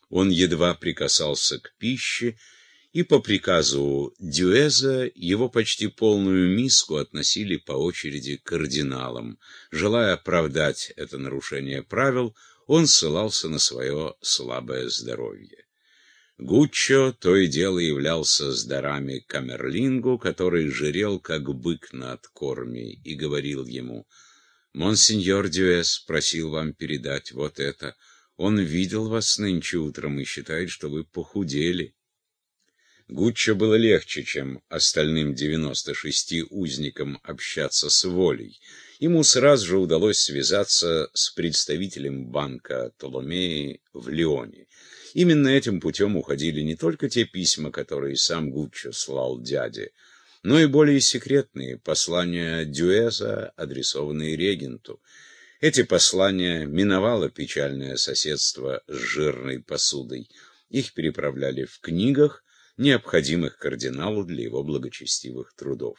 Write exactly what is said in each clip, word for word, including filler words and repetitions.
Он едва прикасался к пище, и по приказу Дюэза его почти полную миску относили по очереди к кардиналам. Желая оправдать это нарушение правил, он ссылался на свое слабое здоровье. Гуччо то и дело являлся с дарами Камерлингу, который жирел, как бык на откорме, и говорил ему: «Монсеньор Дюэз просил вам передать вот это. Он видел вас нынче утром и считает, что вы похудели». Гуччо было легче, чем остальным девяноста шести узникам, общаться с Волей. Ему сразу же удалось связаться с представителем банка Толомеи в Лионе. Именно этим путем уходили не только те письма, которые сам Гуччо слал дяде, но и более секретные послания Дюэза, адресованные регенту. Эти послания миновало печальное соседство с жирной посудой. Их переправляли в книгах, необходимых кардиналу для его благочестивых трудов.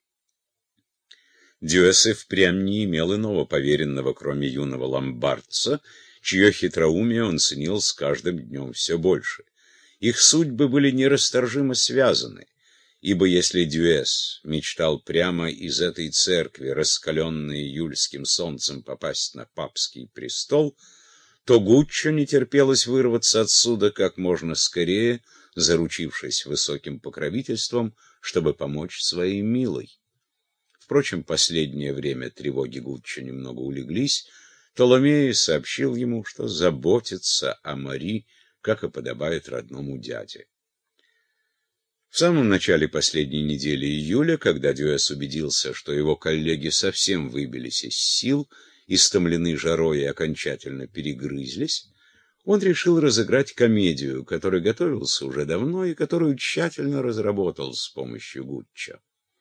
Дюэз и впрямь не имел иного поверенного, кроме юного ломбардца, чье хитроумие он ценил с каждым днем все больше. Их судьбы были нерасторжимо связаны, ибо если Дюэз мечтал прямо из этой церкви, раскаленной июльским солнцем, попасть на папский престол, то Гуччо не терпелось вырваться отсюда как можно скорее, заручившись высоким покровительством, чтобы помочь своей милой. Впрочем, последнее время тревоги Гуччо немного улеглись. Толомей сообщил ему, что заботится о Мари, как и подобает родному дяде. В самом начале последней недели июля, когда Дюэз убедился, что его коллеги совсем выбились из сил, истомлены жарой и окончательно перегрызлись, он решил разыграть комедию, которой готовился уже давно и которую тщательно разработал с помощью Гуччо.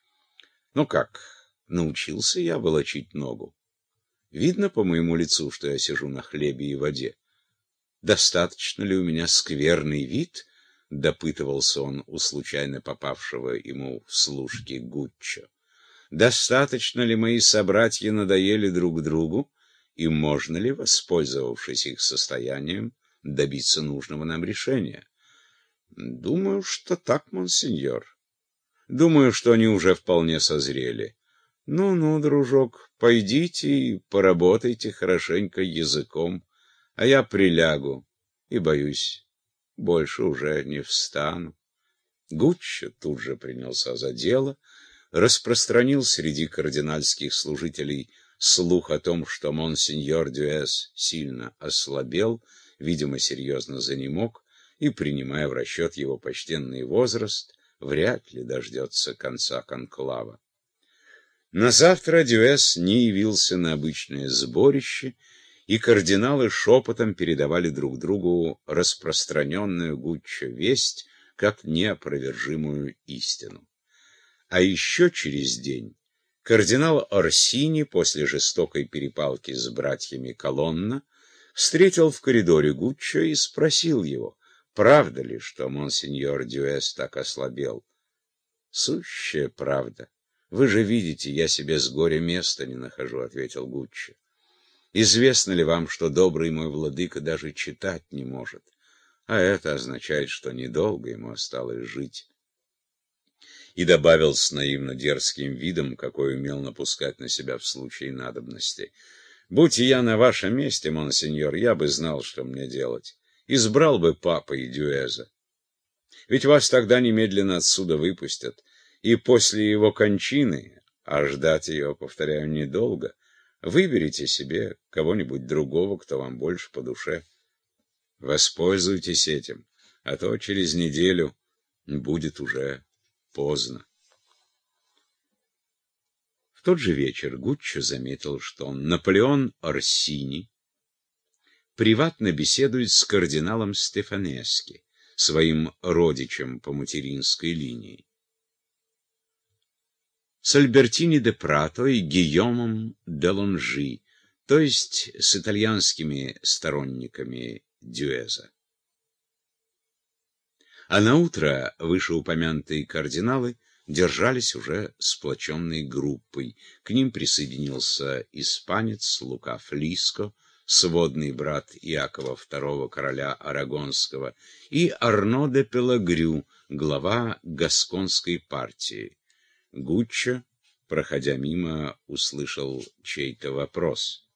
Ну как, научился я волочить ногу? Видно по моему лицу, что я сижу на хлебе и воде. Достаточно ли у меня скверный вид? Допытывался он у случайно попавшего ему в служки Гуччо. Достаточно ли мои собратья надоели друг другу? И можно ли, воспользовавшись их состоянием, добиться нужного нам решения? Думаю, что так, монсеньор. Думаю, что они уже вполне созрели. Ну-ну, дружок, пойдите и поработайте хорошенько языком, а я прилягу и, боюсь, больше уже не встану. Гуччо тут же принялся за дело, распространил среди кардинальских служителей слух о том, что монсеньор Дюэз сильно ослабел, видимо, серьезно занемог, и, принимая в расчет его почтенный возраст, вряд ли дождется конца конклава. На завтра Дюэз не явился на обычное сборище, и кардиналы шепотом передавали друг другу распространенную Гуччо весть как неопровержимую истину. А еще через день кардинал Орсини после жестокой перепалки с братьями Колонна встретил в коридоре Гуччо и спросил его, правда ли, что монсеньор Дюэз так ослабел. «Сущая правда. Вы же видите, я себе с горя места не нахожу», — ответил Гуччо. «Известно ли вам, что добрый мой владыка даже читать не может? А это означает, что недолго ему осталось жить». И добавил с наивно дерзким видом, какой умел напускать на себя в случае надобности: «Будь я на вашем месте, монсеньор, я бы знал, что мне делать. Избрал бы папой Дюэза. Ведь вас тогда немедленно отсюда выпустят, и после его кончины, а ждать ее, повторяю, недолго, выберите себе кого-нибудь другого, кто вам больше по душе. Воспользуйтесь этим, а то через неделю будет уже поздно». В тот же вечер Гуччо заметил, что Наполеон Орсини приватно беседует с кардиналом Стефанески, своим родичем по материнской линии, с Альбертини де Прато и Гийомом де Лонжи, то есть с итальянскими сторонниками Дюэза. А наутро вышеупомянутые кардиналы держались уже сплоченной группой. К ним присоединился испанец Лука Флиско, сводный брат Иакова второго, короля Арагонского, и Арно де Пелагрю, глава гасконской партии. Гуччо, проходя мимо, услышал чей-то вопрос.